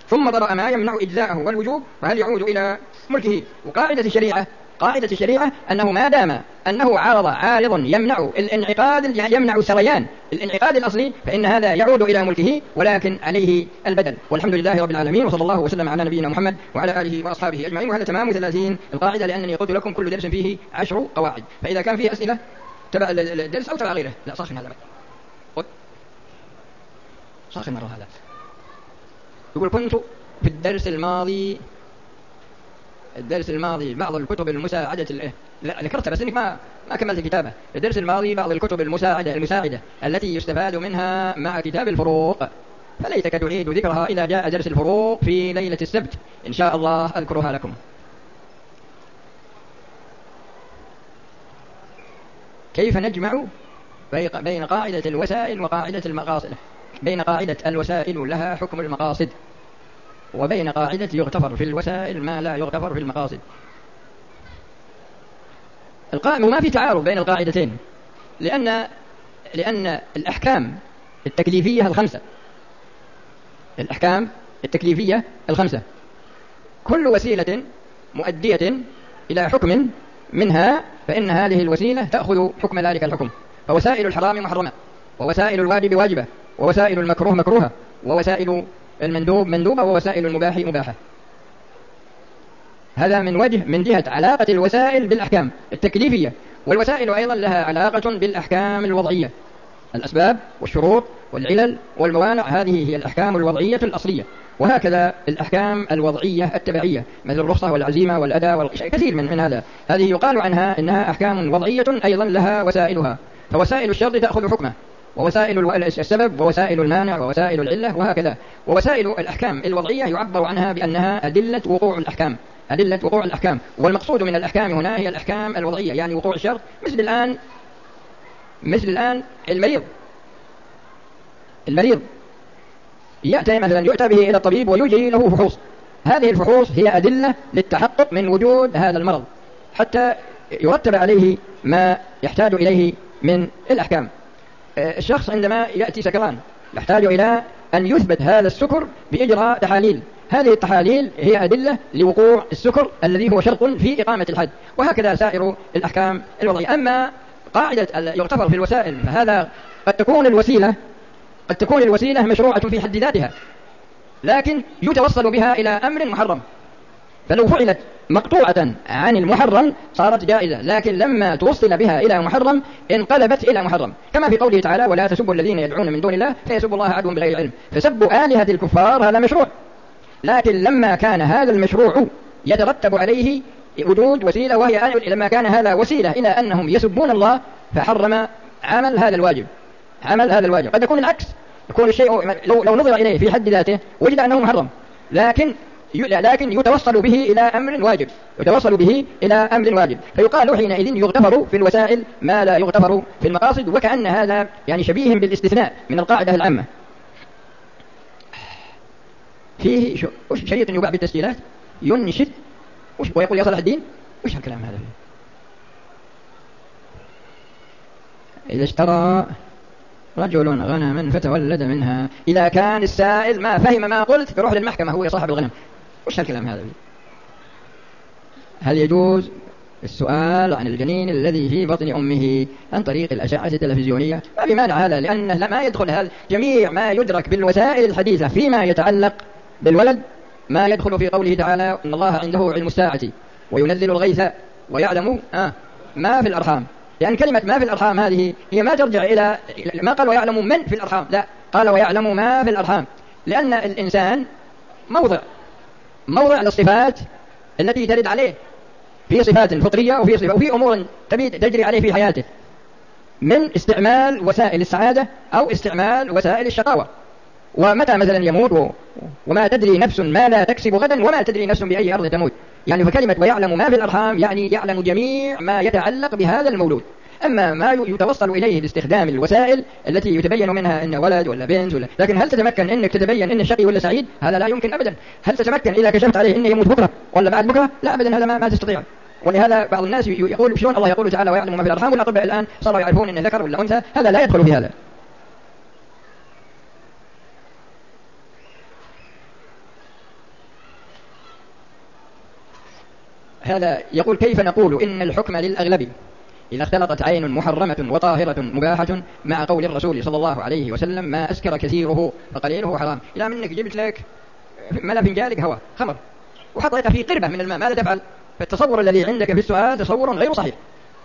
ثم طرأ ما يمنع إجزاءه والوجوب فهل يعود إلى ملكه؟ قاعدة الشريعة أنه ما دام أنه عارض يمنع الانعقاد، يعني يمنع سريان الانعقاد الأصلي، فإن هذا يعود إلى ملكه ولكن عليه البدل. والحمد لله رب العالمين، وصلى الله وسلم على نبينا محمد وعلى آله وأصحابه أجمعين. وهذا تمام 30 القاعدة، لأنني قلت لكم كل درس فيه 10 قواعد، فإذا كان فيه أسئلة تبع الدرس أو تبع غيره. لا صاخن هذا بعد صاخن مرة. هذا يقول كنت في الدرس الماضي بعض الكتب المساعدة لا ذكرتها بس إنك ما كملت الكتابة. الدرس الماضي بعض الكتب المساعدة التي يستفاد منها مع كتاب الفروق، فليتك تعيد ذكرها إذا جاء درس الفروق في ليلة السبت إن شاء الله أذكرها لكم. كيف نجمع بين قاعدة الوسائل وقاعدة المقاصد؟ بين قاعدة الوسائل لها حكم المقاصد، وبين قاعدة يغتفر في الوسائل ما لا يغتفر في المقاصد. وما في تعارض بين القاعدتين، لأن الأحكام التكليفية الخمسة كل وسيلة مؤدية إلى حكم منها فإن هذه الوسيلة تأخذ حكم ذلك الحكم. فوسائل الحرام محرمة، ووسائل الواجب واجبة، ووسائل المكروه مكروهة، ووسائل المندوب مندوبة، ووسائل المباح مباحة. هذا من جهة علاقة الوسائل بالأحكام التكليفية. والوسائل أيضا لها علاقة بالأحكام الوضعية، الأسباب والشروط والعلل والموانع، هذه هي الأحكام الوضعية الأصلية. وهكذا الأحكام الوضعية التبعية مثل الرخصة والعزيمة والأداء والكثير من هذا، هذه يقال عنها إنها أحكام وضعية أيضا لها وسائلها. فوسائل الشرط تأخذ حكمه، ووسائل السبب، ووسائل المانع، ووسائل العلة، وهكذا. ووسائل الأحكام الوضعية يعبر عنها بأنها أدلة وقوع الأحكام. والمقصود من الأحكام هنا هي الأحكام الوضعية، يعني وقوع الشرط. مثل الآن المريض يأتي به إلى الطبيب ويجري له فحوص، هذه الفحوص هي أدلة للتحقق من وجود هذا المرض حتى يرتب عليه ما يحتاج إليه من الأحكام. الشخص عندما يأتي سكران يحتاج إلى أن يثبت هذا السكر بإجراء تحاليل، هذه التحاليل هي أدلة لوقوع السكر الذي هو شرط في إقامة الحد. وهكذا سائر الأحكام الوضعية. أما قاعدة يغتفر في الوسائل فهذا قد تكون الوسيلة مشروعة في حد ذاتها، لكن يتوصل بها إلى أمر محرم، فلو فعلت مقطوعة عن المحرم صارت جائزة، لكن لما توصل بها إلى محرم انقلبت إلى محرم، كما في قوله تعالى ولا تسبوا الذين يدعون من دون الله فيسبوا الله عدوا بغير علم. فسب آلهة الكفار هذا مشروع، لكن لما كان هذا المشروع يترتب عليه وجود وسيلة، وهي لما كان هذا وسيلة إلى أنهم يسبون الله فحرم عمل هذا الواجب. قد يكون العكس، يكون الشيء لو نظر إليه في حد ذاته وجد أنه محرم، لكن يتوصل به إلى أمر واجب، فيقال حينئذ يغتفر في الوسائل ما لا يغتفر في المقاصد. وكأن هذا يعني شبيه بالاستثناء من القاعدة العامة. فيه شريط يباع بالتسجيلات ينشد ويقول يا صلاح الدين، وش هالكلام هذا فيه؟ إذا اشترى رجل غنما فتولد منها، إذا كان السائل ما فهم ما قلت فروح للمحكمة هو صاحب الغنم. وش هالكلام هذا فيه؟ هل يجوز السؤال عن الجنين الذي في بطن أمه عن طريق الأشعة التلفزيونية؟ ما بمانع هذا، لأنه ما يدخل هذا جميع ما يدرك بالوسائل الحديثة فيما يتعلق بالولد، ما يدخل في قوله تعالى إن الله عنده علم الساعة وينزل الغيث ويعلم ما في الأرحام. لأن كلمة ما في الأرحام هذه هي ما ترجع إلى ما قال ويعلم من في الأرحام، لا، قال ويعلم ما في الأرحام، لأن الإنسان موضع للصفات التي ترد عليه، في صفات فطرية وفي أمور تجري عليه في حياته، من استعمال وسائل السعادة أو استعمال وسائل الشقاوة. ومتى مثلا يموت وما تدري نفس ما لا تكسب غدا وما تدري نفس بأي أرض تموت، يعني فكلمة ويعلم ما في الأرحام يعني يعلم جميع ما يتعلق بهذا المولود. أما ما يتوصل إليه باستخدام الوسائل التي يتبين منها إن ولد ولا بنت لكن هل تتمكن إنك تتبين إن شقي ولا سعيد؟ هذا لا يمكن أبدا. هل تتمكن إذا كشفت عليه إنه يموت بكرة ولا بعد بكرة؟ لا أبدا، هذا ما تستطيع. ولهذا بعض الناس يقول شلون الله يقول تعالى ويعلم ما في الأرحام، والأطباء الآن صاروا يعرفون إنه ذكر ولا أنثى، هذا لا يدخل في هذا. هذا يقول كيف نقول إن الحكم للأغلب إذا اختلطت عين محرمة وطاهرة مباحة مع قول الرسول صلى الله عليه وسلم ما أسكر كثيره فقليله حرام. إلى منك جبت لك ملا فنجانك هواء خمر وحطيتها في قربة من الماء، ماذا تفعل؟ فالتصور الذي عندك في السؤال تصور غير صحيح.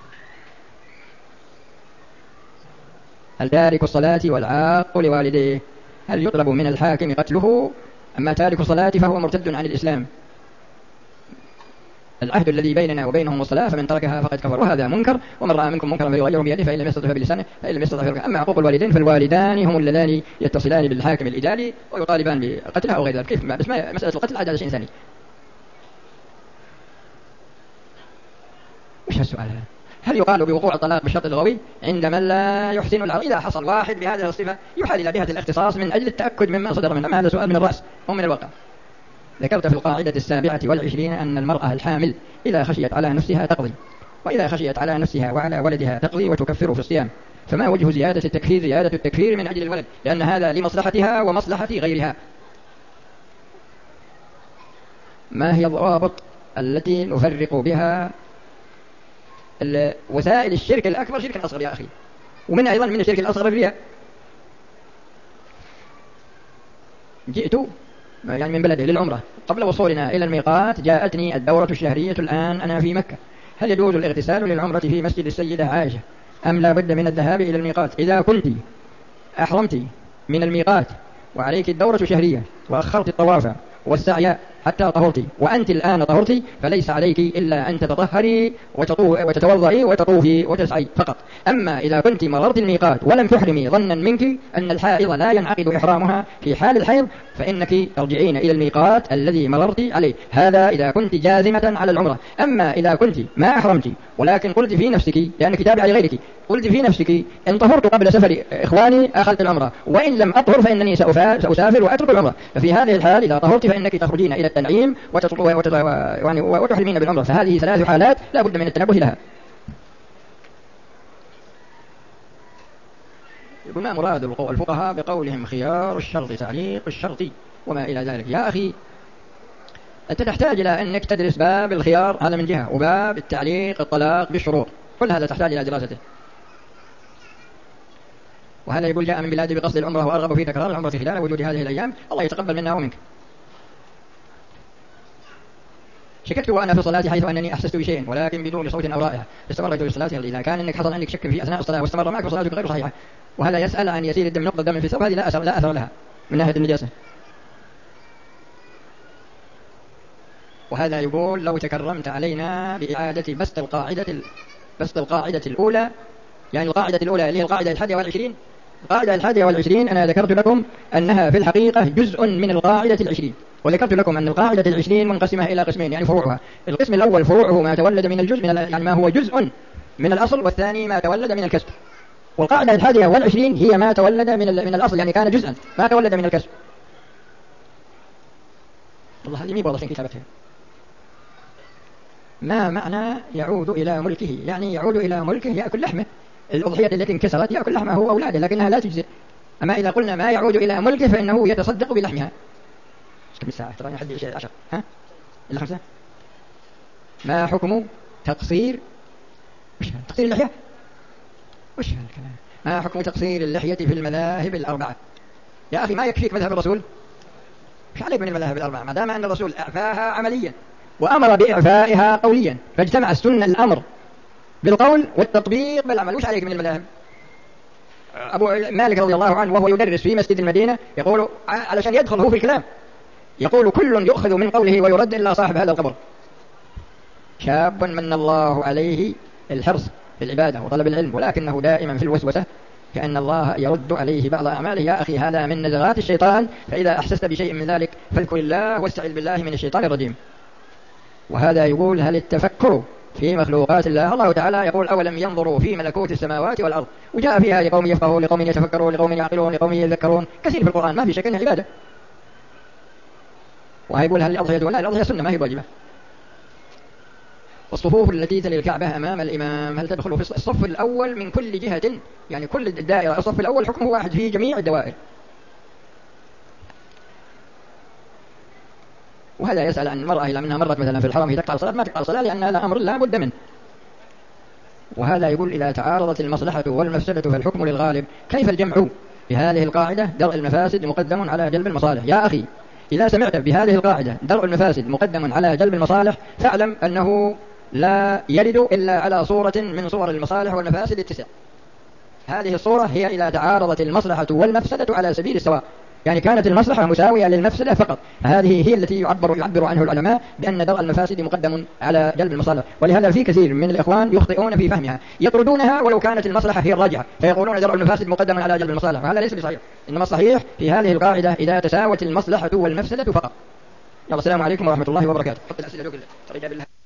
هل تارك الصلاة والعاق لوالديه هل يطلب من الحاكم قتله؟ أما تارك الصلاة فهو مرتد عن الإسلام. العهد الذي بيننا وبينهم الصلاة فمن تركها فقد كفر، وهذا منكر، ومن رأى منكم منكرا فليغيره بيده فإن لم يستطع فبلسانه فإن لم يستطع فبقلبه. أما حقوق الوالدين فالوالدان هم اللذان يتصلان بالحاكم الإداري ويطالبان بقتلها أو غير ذلك. كيف؟ بس ما مسألة القتل عاد هذا شيء ثاني. وش هالسؤال هذا؟ هل يقال بوقوع الطلاق بالشرط اللغوي عند من لا يحسن العقل؟ إذا حصل واحد بهذه الصفة يحال إلى جهة الاختصاص من أجل التأكد مما صدر منه. هذا سؤال من الرأس ومن الواقع. ذكرت في القاعدة 27 أن المرأة الحامل إذا خشيت على نفسها تقضي، وإذا خشيت على نفسها وعلى ولدها تقضي وتكفر في الصيام. فما وجه زيادة التكفير؟ زيادة التكفير من أجل الولد، لأن هذا لمصلحتها ومصلحة غيرها. ما هي الضوابط التي نفرق بها وسائل الشرك الأكبر شرك الأصغر يا أخي؟ ومن أيضا من الشرك الأصغر الرياء. جئت يعني من بلدي للعمرة، قبل وصولنا إلى الميقات جاءتني الدورة الشهرية، الآن أنا في مكة، هل يجوز الاغتسال للعمرة في مسجد السيدة عائشة أم لا بد من الذهاب إلى الميقات؟ إذا كنت أحرمت من الميقات وعليك الدورة الشهرية وأخرت الطواف والسعي حتى طهرتي وأنت الآن طهرتي، فليس عليك إلا أن تتطهري وتتوضئي وتطوفي وتسعي فقط. أما إذا كنت مررت الميقات ولم تحرمي ظنا منك أن الحائض لا ينعقد إحرامها في حال الحيض، فإنك ترجعين إلى الميقات الذي مررت عليه. هذا إذا كنت جازمة على العمرة. أما إذا كنت ما أحرمت ولكن قلت في نفسك لأنك تابعة لغيرك، قلت في نفسك إن طهرت قبل سفر إخواني أخذت العمرة، وإن لم أطهر فإنني سأسافر وأترك العمرة. ففي هذه الحال إذا طهرت فإنك تخرجين إلى التنعيم وتحرمين بالعمرة. فهذه ثلاث حالات لا بد من التنبه لها. يقول ما مراد الفقهاء بقولهم خيار الشرط تعليق الشرط وما إلى ذلك؟ يا أخي أنت تحتاج إلى أنك تدرس باب الخيار هذا من جهة، وباب التعليق الطلاق بالشروط، كل هذا تحتاج إلى دراسته. وهذا يقول جاء من بلادي بقصد العمرة وأرغب في تكرار العمرة خلال وجود هذه الأيام، الله يتقبل منا ومنك. شككت وأنا في صلاتي حيث أنني أحسست بشيء ولكن بدون صوت أو رائحة، استمرت في صلاتي. إذا كان أنك حصل عندك شك في أثناء الصلاة واستمر معك فصلاتك غير صحيحة. وهذا يسأل عن يسير الدم نقطة دم في الثوب، هذه لا أثر لها من ناحية النجاسة. وهذا يقول لو تكرمت علينا بإعادة بسط القاعدة الأولى، يعني القاعدة الأولى اللي هي القاعدة 21. القاعدة 21 أنا ذكرت لكم أنها في الحقيقة جزء من القاعدة 20، وذكرت لكم أن القاعدة 20 منقسمة إلى قسمين يعني فروعها. القسم الأول فروعه ما تولد من الجزء يعني ما هو جزء من الأصل، والثاني ما تولد من الكسب. والقاعدة 21 هي ما تولد من الأصل، يعني كان جزءا ما تولد من الكسب. والله هذه مي واضح كتابتها. ما معنى يعود إلى ملكه؟ يعني يعود إلى ملكه يأكل لحمه. الأضحية التي انكسرت يأكل لحمه هو أولاده، لكنها لا تجزئ. أما إذا قلنا ما يعود إلى ملكه فإنه يتصدق بلحمها. كم الساعة؟ ترى حد 10 ها إلا 5. ما حكم تقصير تقصير اللحية؟ وش هالكلام؟ ما حكم تقصير اللحية في المذاهب الأربعة؟ يا أخي ما يكفيك مذهب الرسول؟ مش عليك من المذاهب الأربعة، ما دام أن الرسول أعفاها عمليا وأمر بإعفائها قوليا، فاجتمع السنة الأمر بالقول والتطبيق بالعمل. وش عليك من المذاهب؟ أبو مالك رضي الله عنه وهو يدرس في مسجد المدينة يقول علشان يدخل هو في الكلام يقول كل يؤخذ من قوله ويرد إلا صاحب هذا القبر. شاب من الله عليه الحرص في العبادة وطلب العلم، ولكنه دائما في الوسوسة كأن الله يرد عليه بعض أعماله. يا أخي هذا من نزغات الشيطان، فإذا أحسست بشيء من ذلك فاذكر الله واستعذ بالله من الشيطان الرجيم. وهذا يقول هل التفكر في مخلوقات الله تعالى يقول أولم ينظروا في ملكوت السماوات والأرض، وجاء فيها لقوم يفقهون لقوم يتفكرون لقوم يعقلون لقوم يذكرون، كثير في القرآن ما في شك أنها عبادة. وهيقول هل الأضحية ولا الأضحية سنة ما هي واجبة. والصفوف التي تلي الكعبة أمام الإمام هل تدخل في الصف الأول من كل جهة؟ يعني كل الدائرة الصف الأول حكمه واحد في جميع الدوائر. وهذا يسأل عن المرأة إلى منها مرت مثلا في الحرم هي تقطع الصلاة ما تقطع الصلاة لأن هذا أمر لا بد منه. وهذا يقول إذا تعارضت المصلحة والمفسدة فالحكم للغالب. كيف الجمع بهذه القاعدة درء المفاسد مقدم على جلب المصالح؟ يا أخي إذا سمعت بهذه القاعدة درء المفاسد مقدم على جلب المصالح فاعلم أنه لا يرد إلا على صورة من صور المصالح والمفاسد التسع. هذه الصورة هي إذا تعارضت المصلحة والمفسدة على سبيل السواء، يعني كانت المصلحة مساوية للمفسدة فقط، هذه هي التي يعبر عنه العلماء بأن درء المفاسد مقدم على جلب المصالح. ولهذا في كثير من الإخوان يخطئون في فهمها، يطردونها ولو كانت المصلحة هي الراجحة فيقولون درء المفاسد مقدم على جلب المصالح، وهذا ليس بصحيح. إنما الصحيح في هذه القاعدة إذا تساوت المصلحة والمفسدة فقط. يلا السلام عليكم ورحمة الله وبركاته.